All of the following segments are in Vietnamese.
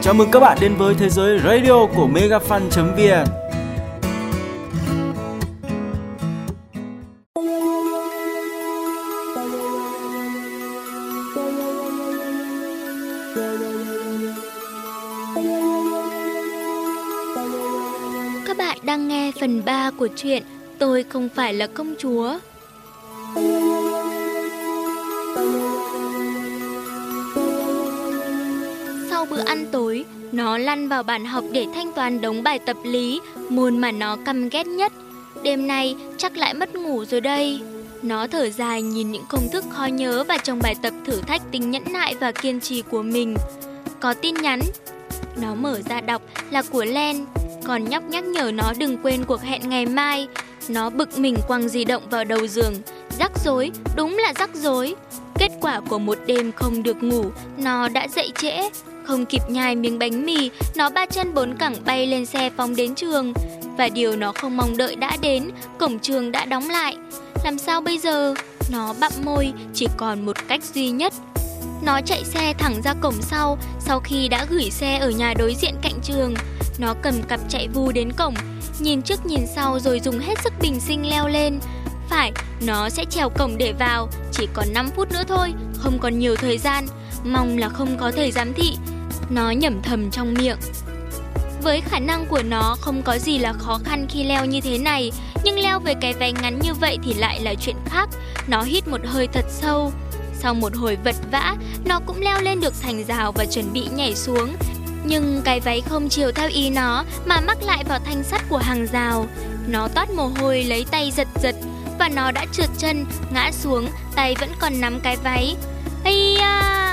Chào mừng các bạn đến với thế giới radio của megafan.vn. Các bạn đang nghe phần 3 của truyện Tôi không phải là công chúa. Sau bữa ăn tối, nó lăn vào bàn học để thanh toán đống bài tập lý, môn mà nó căm ghét nhất. Đêm nay chắc lại mất ngủ rồi đây. Nó thở dài nhìn những công thức khó nhớ và trong bài tập thử thách tính nhẫn nại và kiên trì của mình. Có tin nhắn. Nó mở ra đọc là của Len, còn nhóc nhắc nhở nó đừng quên cuộc hẹn ngày mai. Nó bực mình quăng di động vào đầu giường. Rắc rối, đúng là rắc rối. Kết quả của một đêm không được ngủ, nó đã dậy trễ. Không kịp nhai miếng bánh mì, nó ba chân bốn cẳng bay lên xe phóng đến trường. Và điều nó không mong đợi đã đến, cổng trường đã đóng lại. Làm sao bây giờ? Nó bặm môi, chỉ còn một cách duy nhất. Nó chạy xe thẳng ra cổng sau khi đã gửi xe ở nhà đối diện cạnh trường. Nó cầm cặp chạy vù đến cổng, nhìn trước nhìn sau rồi dùng hết sức bình sinh leo lên. Phải, nó sẽ trèo cổng để vào, chỉ còn 5 phút nữa thôi, không còn nhiều thời gian. Mong là không có thầy giám thị. Nó nhẩm thầm trong miệng. Với khả năng của nó không có gì là khó khăn khi leo như thế này, nhưng leo với cái váy ngắn như vậy thì lại là chuyện khác. Nó hít một hơi thật sâu. Sau một hồi vật vã, nó cũng leo lên được thành rào và chuẩn bị nhảy xuống. Nhưng cái váy không chiều theo ý nó mà mắc lại vào thanh sắt của hàng rào. Nó toát mồ hôi lấy tay giật và nó đã trượt chân, ngã xuống, tay vẫn còn nắm cái váy. Ây da!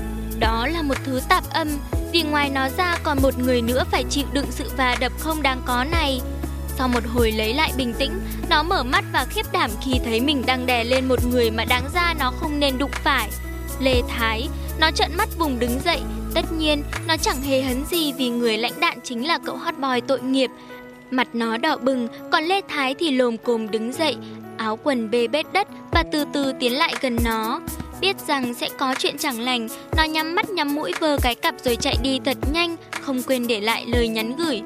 Đó là một thứ tạp âm, vì ngoài nó ra còn một người nữa phải chịu đựng sự va đập không đáng có này. Sau một hồi lấy lại bình tĩnh, nó mở mắt và khiếp đảm khi thấy mình đang đè lên một người mà đáng ra nó không nên đụng phải. Lê Thái. Nó trợn mắt vùng đứng dậy. Tất nhiên, nó chẳng hề hấn gì vì người lãnh đạn chính là cậu hot boy tội nghiệp. Mặt nó đỏ bừng, còn Lê Thái thì lồm cồm đứng dậy, áo quần bê bết đất và từ từ tiến lại gần nó. Biết rằng sẽ có chuyện chẳng lành, nó nhắm mắt nhắm mũi vơ cái cặp rồi chạy đi thật nhanh, không quên để lại lời nhắn gửi.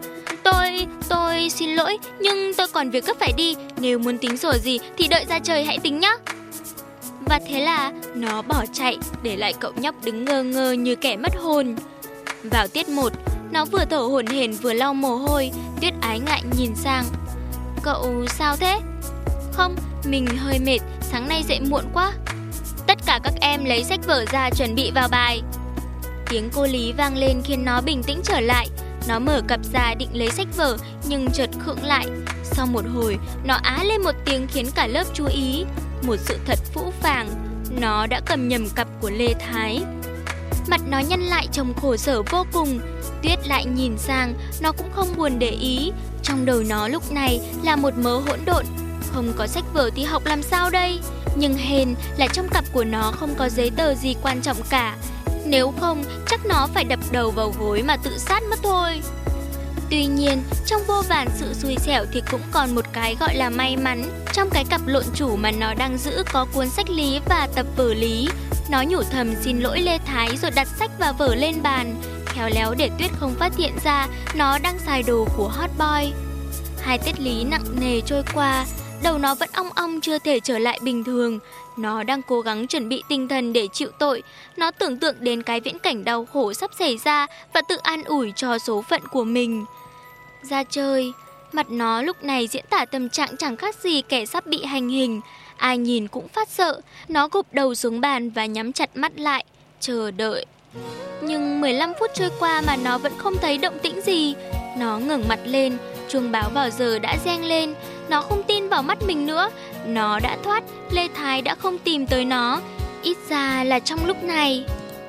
Tôi xin lỗi, nhưng tôi còn việc gấp phải đi, nếu muốn tính sổ gì thì đợi ra trời hãy tính nhé. Và thế là nó bỏ chạy, để lại cậu nhóc đứng ngơ ngơ như kẻ mất hồn. Vào tiết 1, nó vừa thở hổn hển vừa lau mồ hôi. Tuyết ái ngại nhìn sang. Cậu sao thế? Không, mình hơi mệt, sáng nay dậy muộn quá. Tất cả các em lấy sách vở ra chuẩn bị vào bài. Tiếng cô Lý vang lên khiến nó bình tĩnh trở lại. Nó mở cặp ra định lấy sách vở nhưng chợt khựng lại. Sau một hồi, nó á lên một tiếng khiến cả lớp chú ý. Một sự thật phũ phàng, nó đã cầm nhầm cặp của Lê Thái. Mặt nó nhăn lại trông khổ sở vô cùng. Tuyết lại nhìn sang, nó cũng không buồn để ý. Trong đầu nó lúc này là một mớ hỗn độn. Không có sách vở thì học làm sao đây? Nhưng hên là trong cặp của nó không có giấy tờ gì quan trọng cả. Nếu không, chắc nó phải đập đầu vào gối mà tự sát mất thôi. Tuy nhiên, trong vô vàn sự xui xẻo thì cũng còn một cái gọi là may mắn. Trong cái cặp lộn chủ mà nó đang giữ có cuốn sách lý và tập vở lý. Nó nhủ thầm xin lỗi Lê Thái rồi đặt sách và vở lên bàn. Khéo léo để Tuyết không phát hiện ra nó đang xài đồ của hot boy. 2 tiết lý nặng nề trôi qua, đầu nó vẫn ong ong chưa thể trở lại bình thường. Nó đang cố gắng chuẩn bị tinh thần để chịu tội. Nó tưởng tượng đến cái viễn cảnh đau khổ sắp xảy ra và tự an ủi cho số phận của mình. Ra chơi, mặt nó lúc này diễn tả tâm trạng chẳng khác gì kẻ sắp bị hành hình. Ai nhìn cũng phát sợ. Nó gục đầu xuống bàn và nhắm chặt mắt lại, chờ đợi. Nhưng 15 phút trôi qua mà nó vẫn không thấy động tĩnh gì. Nó ngẩng mặt lên, chuông báo vào giờ đã reng lên. Nó không tin vào mắt mình nữa. Nó đã thoát, Lê Thái đã không tìm tới nó. Ít ra là trong lúc này.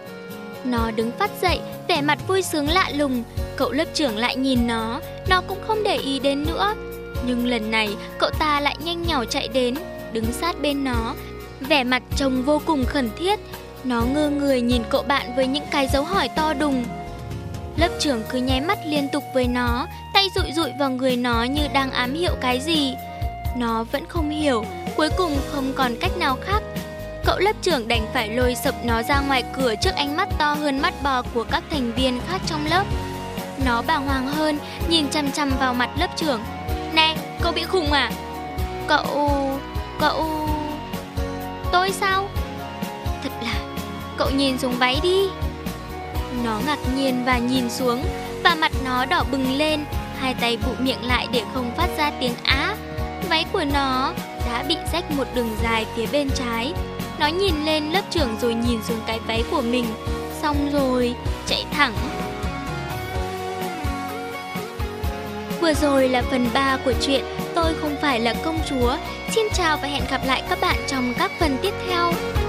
Nó đứng phát dậy, vẻ mặt vui sướng lạ lùng. Cậu lớp trưởng lại nhìn nó cũng không để ý đến nữa. Nhưng lần này cậu ta lại nhanh nhảu chạy đến, đứng sát bên nó, vẻ mặt trông vô cùng khẩn thiết. Nó ngơ người nhìn cậu bạn với những cái dấu hỏi to đùng. Lớp trưởng cứ nháy mắt liên tục với nó, tay dụi dụi vào người nó như đang ám hiệu cái gì. Nó vẫn không hiểu, cuối cùng không còn cách nào khác. Cậu lớp trưởng đành phải lôi sập nó ra ngoài cửa trước ánh mắt to hơn mắt bò của các thành viên khác trong lớp. Nó bàng hoàng hơn, nhìn chằm chằm vào mặt lớp trưởng. Này, cậu bị khùng à? Cậu... Tôi sao? Thật là... Cậu nhìn xuống váy đi. Nó ngạc nhiên và nhìn xuống, và mặt nó đỏ bừng lên, hai tay bụm miệng lại để không phát ra tiếng á. Váy của nó đã bị rách một đường dài phía bên trái. Nó nhìn lên lớp trưởng rồi nhìn xuống cái váy của mình, xong rồi chạy thẳng. Vừa rồi là phần 3 của truyện Tôi không phải là công chúa. Xin chào và hẹn gặp lại các bạn trong các phần tiếp theo.